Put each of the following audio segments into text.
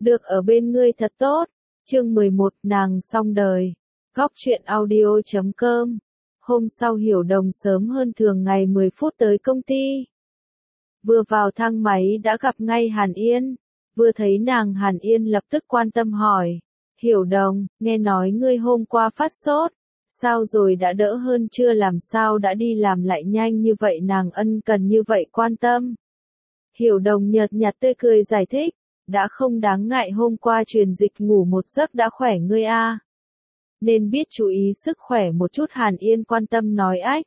được ở bên ngươi thật tốt. Chương 11, nàng xong đời. Góc truyện audio.com. Hôm sau Hiểu Đồng sớm hơn thường ngày 10 phút tới công ty. Vừa vào thang máy đã gặp ngay Hàn Yên. Vừa thấy nàng, Hàn Yên lập tức quan tâm hỏi. Hiểu Đồng, nghe nói ngươi hôm qua phát sốt. Sao rồi, đã đỡ hơn chưa, làm sao đã đi làm lại nhanh như vậy, nàng ân cần như vậy quan tâm. Hiểu Đồng nhợt nhạt tươi cười giải thích. Đã không đáng ngại, hôm qua truyền dịch ngủ một giấc đã khỏe ngươi a. Nên biết chú ý sức khỏe một chút, Hàn Yên quan tâm nói ách.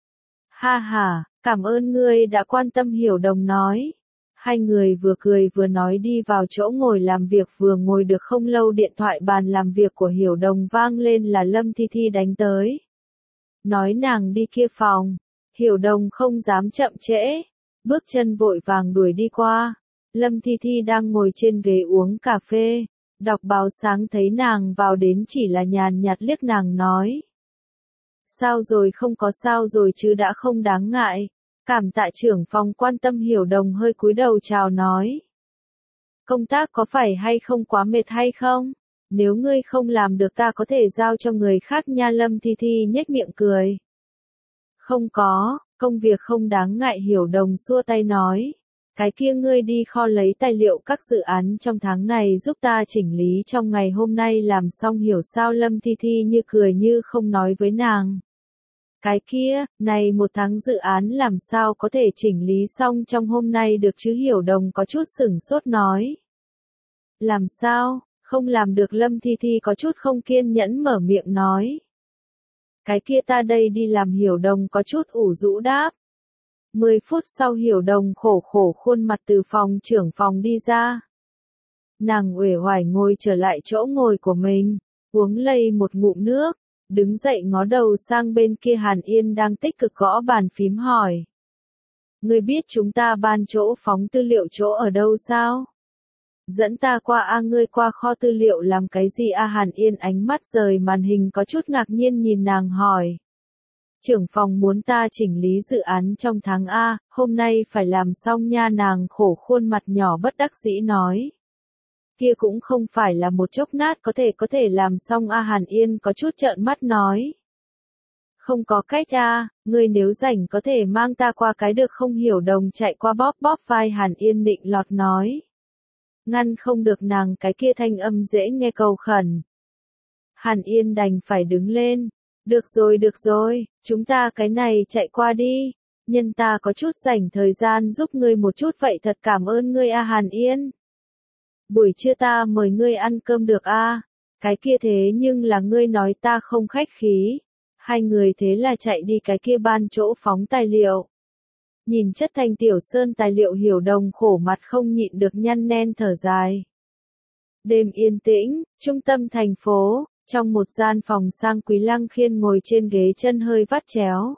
Ha ha, cảm ơn ngươi đã quan tâm, Hiểu Đồng nói. Hai người vừa cười vừa nói đi vào chỗ ngồi làm việc, vừa ngồi được không lâu điện thoại bàn làm việc của Hiểu Đồng vang lên, là Lâm Thi Thi đánh tới. Nói nàng đi kia phòng. Hiểu Đồng không dám chậm trễ, bước chân vội vàng đuổi đi qua. Lâm Thi Thi đang ngồi trên ghế uống cà phê, đọc báo sáng, thấy nàng vào đến chỉ là nhàn nhạt liếc nàng nói. Sao rồi, không có sao rồi chứ, đã không đáng ngại. Cảm tạ trưởng phòng quan tâm. Hiểu Đồng hơi cúi đầu chào nói. Công tác có phải hay không quá mệt hay không? Nếu ngươi không làm được ta có thể giao cho người khác nha. Lâm Thi Thi nhếch miệng cười. Không có, công việc không đáng ngại. Hiểu Đồng xua tay nói. Cái kia ngươi đi kho lấy tài liệu các dự án trong tháng này giúp ta chỉnh lý trong ngày hôm nay làm xong hiểu sao. Lâm Thi Thi như cười như không nói với nàng. Cái kia, này một tháng dự án làm sao có thể chỉnh lý xong trong hôm nay được chứ? Hiểu Đồng có chút sửng sốt nói. Làm sao, không làm được? Lâm Thi Thi có chút không kiên nhẫn mở miệng nói. Cái kia ta đây đi làm. Hiểu Đồng có chút ủ rũ đáp. 10 phút sau Hiểu Đồng khổ khổ khuôn mặt từ phòng trưởng phòng đi ra. Nàng uể oải ngồi trở lại chỗ ngồi của mình, uống lây một ngụm nước, đứng dậy ngó đầu sang bên kia. Hàn Yên đang tích cực gõ bàn phím hỏi. Ngươi biết chúng ta ban chỗ phóng tư liệu chỗ ở đâu sao? Dẫn ta qua a. Ngươi qua kho tư liệu làm cái gì a? Hàn Yên ánh mắt rời màn hình có chút ngạc nhiên nhìn nàng hỏi. Trưởng phòng muốn ta chỉnh lý dự án trong tháng A, hôm nay phải làm xong nha. Nàng khổ khuôn mặt nhỏ bất đắc dĩ nói. Kia cũng không phải là một chốc nát có thể làm xong a. Hàn Yên có chút trợn mắt nói. Không có cách a, ngươi nếu rảnh có thể mang ta qua cái được không? Hiểu Đồng chạy qua bóp bóp vai Hàn Yên định lọt nói. Ngăn không được nàng cái kia thanh âm dễ nghe cầu khẩn. Hàn Yên đành phải đứng lên. Được rồi, chúng ta cái này chạy qua đi, nhân ta có chút rảnh thời gian giúp ngươi một chút vậy, thật cảm ơn ngươi a. Hàn Yên. Buổi trưa ta mời ngươi ăn cơm được a? Cái kia thế nhưng là ngươi nói ta không khách khí. Hai người thế là chạy đi cái kia ban chỗ phóng tài liệu. Nhìn chất thành tiểu sơn tài liệu, Hiểu Đồng khổ mặt không nhịn được nhăn nen thở dài. Đêm yên tĩnh, trung tâm thành phố. Trong một gian phòng sang quý, Lăng Khiên ngồi trên ghế chân hơi vắt chéo.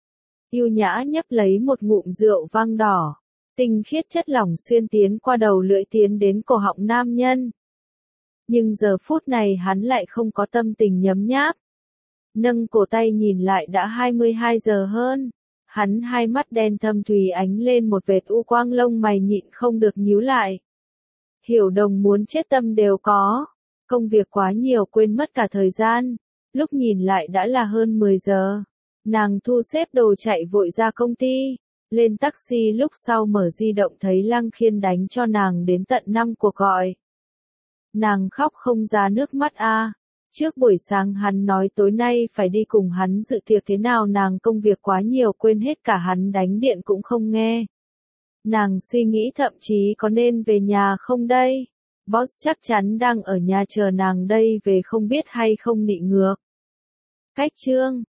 Yêu nhã nhấp lấy một ngụm rượu vang đỏ. Tinh khiết chất lỏng xuyên tiến qua đầu lưỡi tiến đến cổ họng nam nhân. Nhưng giờ phút này hắn lại không có tâm tình nhấm nháp. Nâng cổ tay nhìn lại đã 22 giờ hơn. Hắn hai mắt đen thâm thùy ánh lên một vệt u quang, lông mày nhịn không được nhíu lại. Hiểu Đồng muốn chết tâm đều có. Công việc quá nhiều quên mất cả thời gian, lúc nhìn lại đã là hơn 10 giờ. Nàng thu xếp đồ chạy vội ra công ty, lên taxi lúc sau mở di động thấy Lăng Khiên đánh cho nàng đến tận 5 cuộc gọi. Nàng khóc không ra nước mắt a. Trước buổi sáng hắn nói tối nay phải đi cùng hắn dự tiệc, thế nào nàng công việc quá nhiều quên hết cả hắn đánh điện cũng không nghe. Nàng suy nghĩ thậm chí có nên về nhà không đây? Boss chắc chắn đang ở nhà chờ nàng đây về, không biết hay không nị ngược. Cách chương